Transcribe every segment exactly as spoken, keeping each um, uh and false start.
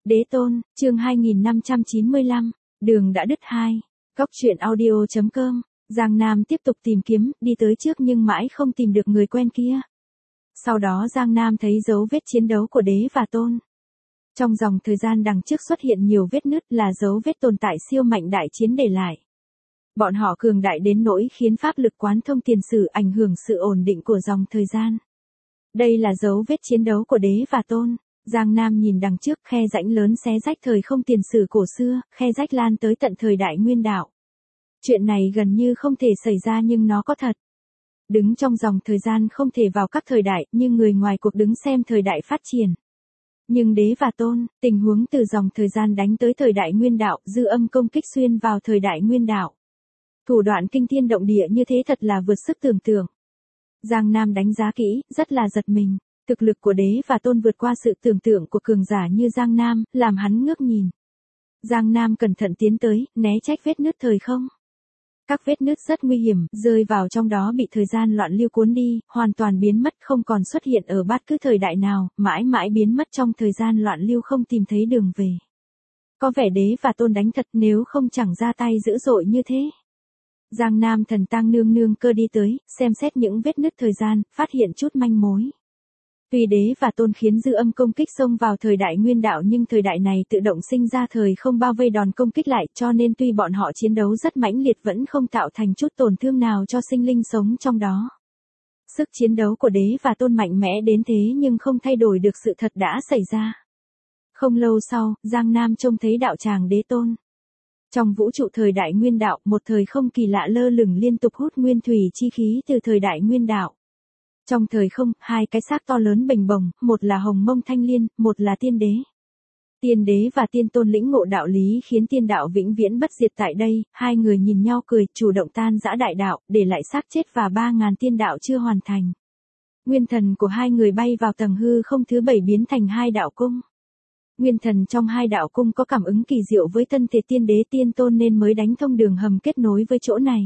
Đế tôn, chương hai nghìn năm trăm chín mươi lăm, đường đã đứt hai. Góc truyện audio chấm com, Giang Nam tiếp tục tìm kiếm, đi tới trước nhưng mãi không tìm được người quen kia. Sau đó Giang Nam thấy dấu vết chiến đấu của Đế và Tôn. Trong dòng thời gian đằng trước xuất hiện nhiều vết nứt là dấu vết tồn tại siêu mạnh đại chiến để lại. Bọn họ cường đại đến nỗi khiến pháp lực quán thông tiền sử ảnh hưởng sự ổn định của dòng thời gian. Đây là dấu vết chiến đấu của Đế và Tôn. Giang Nam nhìn đằng trước, khe rãnh lớn xé rách thời không tiền sử cổ xưa, khe rách lan tới tận thời đại nguyên đạo. Chuyện này gần như không thể xảy ra nhưng nó có thật. Đứng trong dòng thời gian không thể vào các thời đại, nhưng người ngoài cuộc đứng xem thời đại phát triển. Nhưng Đế và Tôn, tình huống từ dòng thời gian đánh tới thời đại nguyên đạo, dư âm công kích xuyên vào thời đại nguyên đạo. Thủ đoạn kinh thiên động địa như thế thật là vượt sức tưởng tượng. Giang Nam đánh giá kỹ, rất là giật mình. Thực lực của Đế và Tôn vượt qua sự tưởng tượng của cường giả như Giang Nam, làm hắn ngước nhìn. Giang Nam cẩn thận tiến tới, né trách vết nứt thời không. Các vết nứt rất nguy hiểm, rơi vào trong đó bị thời gian loạn lưu cuốn đi, hoàn toàn biến mất không còn xuất hiện ở bất cứ thời đại nào, mãi mãi biến mất trong thời gian loạn lưu không tìm thấy đường về. Có vẻ Đế và Tôn đánh thật nếu không chẳng ra tay dữ dội như thế. Giang Nam thần tang nương nương cơ đi tới, xem xét những vết nứt thời gian, phát hiện chút manh mối. Tuy Đế và Tôn khiến dư âm công kích xông vào thời đại nguyên đạo nhưng thời đại này tự động sinh ra thời không bao vây đòn công kích lại cho nên tuy bọn họ chiến đấu rất mãnh liệt vẫn không tạo thành chút tổn thương nào cho sinh linh sống trong đó. Sức chiến đấu của Đế và Tôn mạnh mẽ đến thế nhưng không thay đổi được sự thật đã xảy ra. Không lâu sau, Giang Nam trông thấy đạo tràng Đế Tôn. Trong vũ trụ thời đại nguyên đạo, một thời không kỳ lạ lơ lửng liên tục hút nguyên thủy chi khí từ thời đại nguyên đạo. Trong thời không, hai cái xác to lớn bềnh bồng, một là Hồng Mông Thanh Liên, một là Tiên Đế. Tiên Đế và Tiên Tôn lĩnh ngộ đạo lý khiến tiên đạo vĩnh viễn bất diệt tại đây, hai người nhìn nhau cười, chủ động tan rã đại đạo, để lại xác chết và ba ngàn tiên đạo chưa hoàn thành. Nguyên thần của hai người bay vào tầng hư không thứ bảy biến thành hai đạo cung. Nguyên thần trong hai đạo cung có cảm ứng kỳ diệu với thân thể Tiên Đế Tiên Tôn nên mới đánh thông đường hầm kết nối với chỗ này.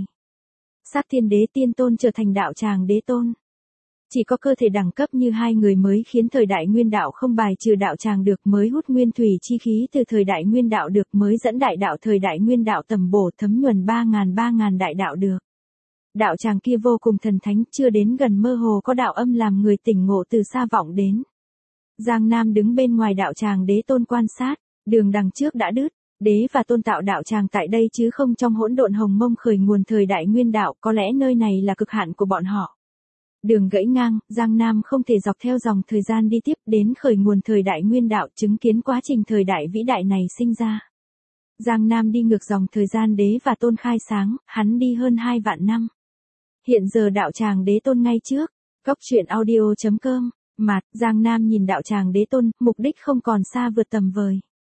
Xác Tiên Đế Tiên Tôn trở thành đạo tràng Đế Tôn. Chỉ có cơ thể đẳng cấp như hai người mới khiến thời đại nguyên đạo không bài trừ đạo tràng được mới hút nguyên thủy chi khí từ thời đại nguyên đạo được mới dẫn đại đạo thời đại nguyên đạo tầm bổ thấm nhuần ba ngàn ba ngàn đại đạo được. Đạo tràng kia vô cùng thần thánh chưa đến gần mơ hồ có đạo âm làm người tỉnh ngộ từ xa vọng đến. Giang Nam đứng bên ngoài đạo tràng Đế Tôn quan sát, đường đằng trước đã đứt, Đế và Tôn tạo đạo tràng tại đây chứ không trong hỗn độn hồng mông khởi nguồn thời đại nguyên đạo, có lẽ nơi này là cực hạn của bọn họ. Đường gãy ngang, Giang Nam không thể dọc theo dòng thời gian đi tiếp đến khởi nguồn thời đại nguyên đạo chứng kiến quá trình thời đại vĩ đại này sinh ra. Giang Nam đi ngược dòng thời gian Đế và Tôn khai sáng, hắn đi hơn hai vạn năm. Hiện giờ đạo tràng Đế Tôn ngay trước, góc truyện audio chấm com, mặt, Giang Nam nhìn đạo tràng Đế Tôn, mục đích không còn xa vượt tầm vời.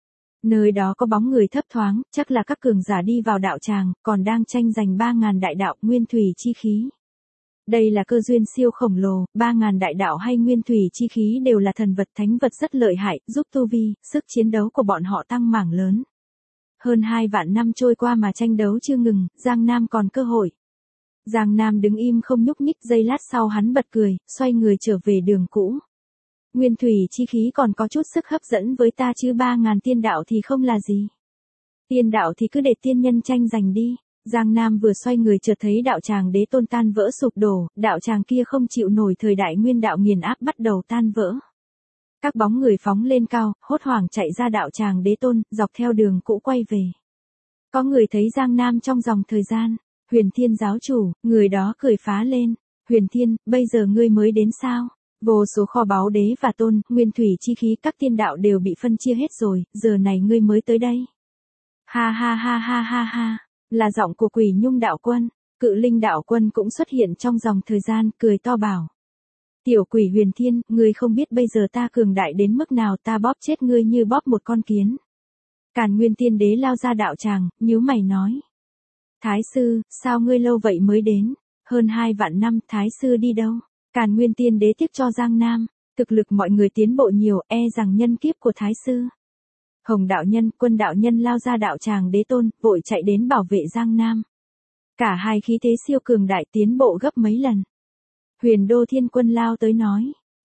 Nơi đó có bóng người thấp thoáng, chắc là các cường giả đi vào đạo tràng, còn đang tranh giành ba ngàn đại đạo nguyên thủy chi khí. Đây là cơ duyên siêu khổng lồ, ba ngàn đại đạo hay nguyên thủy chi khí đều là thần vật thánh vật rất lợi hại, giúp tu vi, sức chiến đấu của bọn họ tăng mảng lớn. Hơn hai vạn năm trôi qua mà tranh đấu chưa ngừng, Giang Nam còn cơ hội. Giang Nam đứng im không nhúc nhích, giây lát sau hắn bật cười, xoay người trở về đường cũ. Nguyên thủy chi khí còn có chút sức hấp dẫn với ta chứ ba ngàn tiên đạo thì không là gì. Tiên đạo thì cứ để tiên nhân tranh giành đi. Giang Nam vừa xoay người chợt thấy đạo tràng Đế Tôn tan vỡ sụp đổ, đạo tràng kia không chịu nổi thời đại nguyên đạo nghiền áp bắt đầu tan vỡ. Các bóng người phóng lên cao, hốt hoảng chạy ra đạo tràng Đế Tôn, dọc theo đường cũ quay về. Có người thấy Giang Nam trong dòng thời gian, Huyền Thiên giáo chủ, người đó cười phá lên, Huyền Thiên, bây giờ ngươi mới đến sao? Vô số kho báu Đế và Tôn, nguyên thủy chi khí các tiên đạo đều bị phân chia hết rồi, giờ này ngươi mới tới đây. Ha ha ha ha ha ha. Là giọng của Quỷ Nhung đạo quân, Cự Linh đạo quân cũng xuất hiện trong dòng thời gian, cười to bảo. Tiểu quỷ Huyền Thiên, ngươi không biết bây giờ ta cường đại đến mức nào, ta bóp chết ngươi như bóp một con kiến. Càn Nguyên Tiên Đế lao ra đạo tràng, nhíu mày nói. Thái sư, sao ngươi lâu vậy mới đến, hơn hai vạn năm, Thái sư đi đâu? Càn Nguyên Tiên Đế tiếp cho Giang Nam, thực lực mọi người tiến bộ nhiều, e rằng nhân kiếp của Thái sư. Hồng đạo nhân, Quân đạo nhân lao ra đạo tràng Đế Tôn, vội chạy đến bảo vệ Giang Nam. Cả hai khí thế siêu cường đại tiến bộ gấp mấy lần. Huyền Đô Thiên Quân lao tới nói,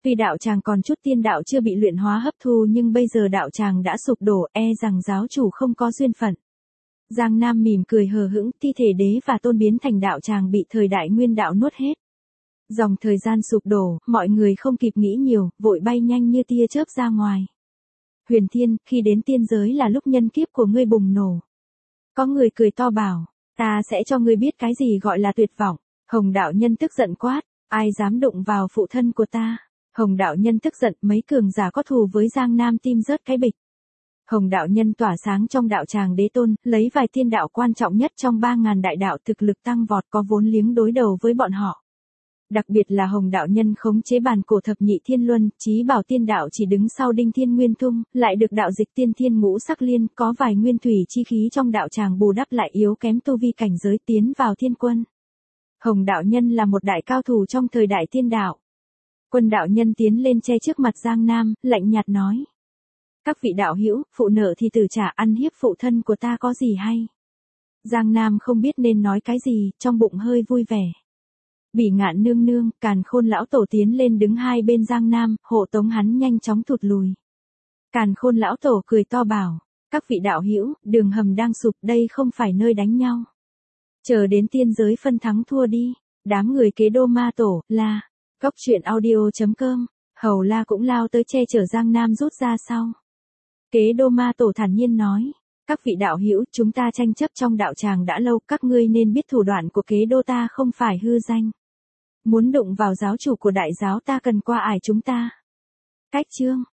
Tuy đạo tràng còn chút tiên đạo chưa bị luyện hóa hấp thu nhưng bây giờ đạo tràng đã sụp đổ, e rằng giáo chủ không có duyên phận. Giang Nam mỉm cười hờ hững, thi thể đế và tôn biến thành đạo tràng bị thời đại nguyên đạo nuốt hết. Dòng thời gian sụp đổ, mọi người không kịp nghĩ nhiều, vội bay nhanh như tia chớp ra ngoài. Huyền Thiên, khi đến tiên giới là lúc nhân kiếp của ngươi bùng nổ. Có người cười to bảo, ta sẽ cho ngươi biết cái gì gọi là tuyệt vọng. Hồng đạo nhân tức giận quát, ai dám đụng vào phụ thân của ta. Hồng đạo nhân tức giận, mấy cường giả có thù với Giang Nam tim rớt cái bịch. Hồng đạo nhân tỏa sáng trong đạo tràng đế tôn, lấy vài tiên đạo quan trọng nhất trong ba ngàn đại đạo thực lực tăng vọt có vốn liếng đối đầu với bọn họ. Đặc biệt là Hồng đạo nhân khống chế bàn cổ thập nhị thiên luân, chí bảo tiên đạo chỉ đứng sau đinh thiên nguyên thung, lại được đạo dịch tiên thiên ngũ sắc liên, có vài nguyên thủy chi khí trong đạo tràng bù đắp lại yếu kém tu vi cảnh giới tiến vào thiên quân. Hồng đạo nhân là một đại cao thủ trong thời đại tiên đạo. Quân đạo nhân tiến lên che trước mặt Giang Nam, lạnh nhạt nói. Các vị đạo hữu, phụ nợ thì tử trả, ăn hiếp phụ thân của ta có gì hay? Giang Nam không biết nên nói cái gì, trong bụng hơi vui vẻ. Bỉ Ngạn nương nương, Càn Khôn lão tổ tiến lên đứng hai bên Giang Nam, hộ tống hắn nhanh chóng thụt lùi. Càn Khôn lão tổ cười to bảo, các vị đạo hữu, đường hầm đang sụp, đây không phải nơi đánh nhau. Chờ đến tiên giới phân thắng thua đi. Đám người kế đô ma tổ, la. Góc truyện audio chấm com, Hầu La cũng lao tới che chở Giang Nam rút ra sau. Kế đô ma tổ thản nhiên nói, các vị đạo hữu, chúng ta tranh chấp trong đạo tràng đã lâu, các ngươi nên biết thủ đoạn của kế đô ta không phải hư danh. Muốn đụng vào giáo chủ của đại giáo ta cần qua ải chúng ta. Cách chương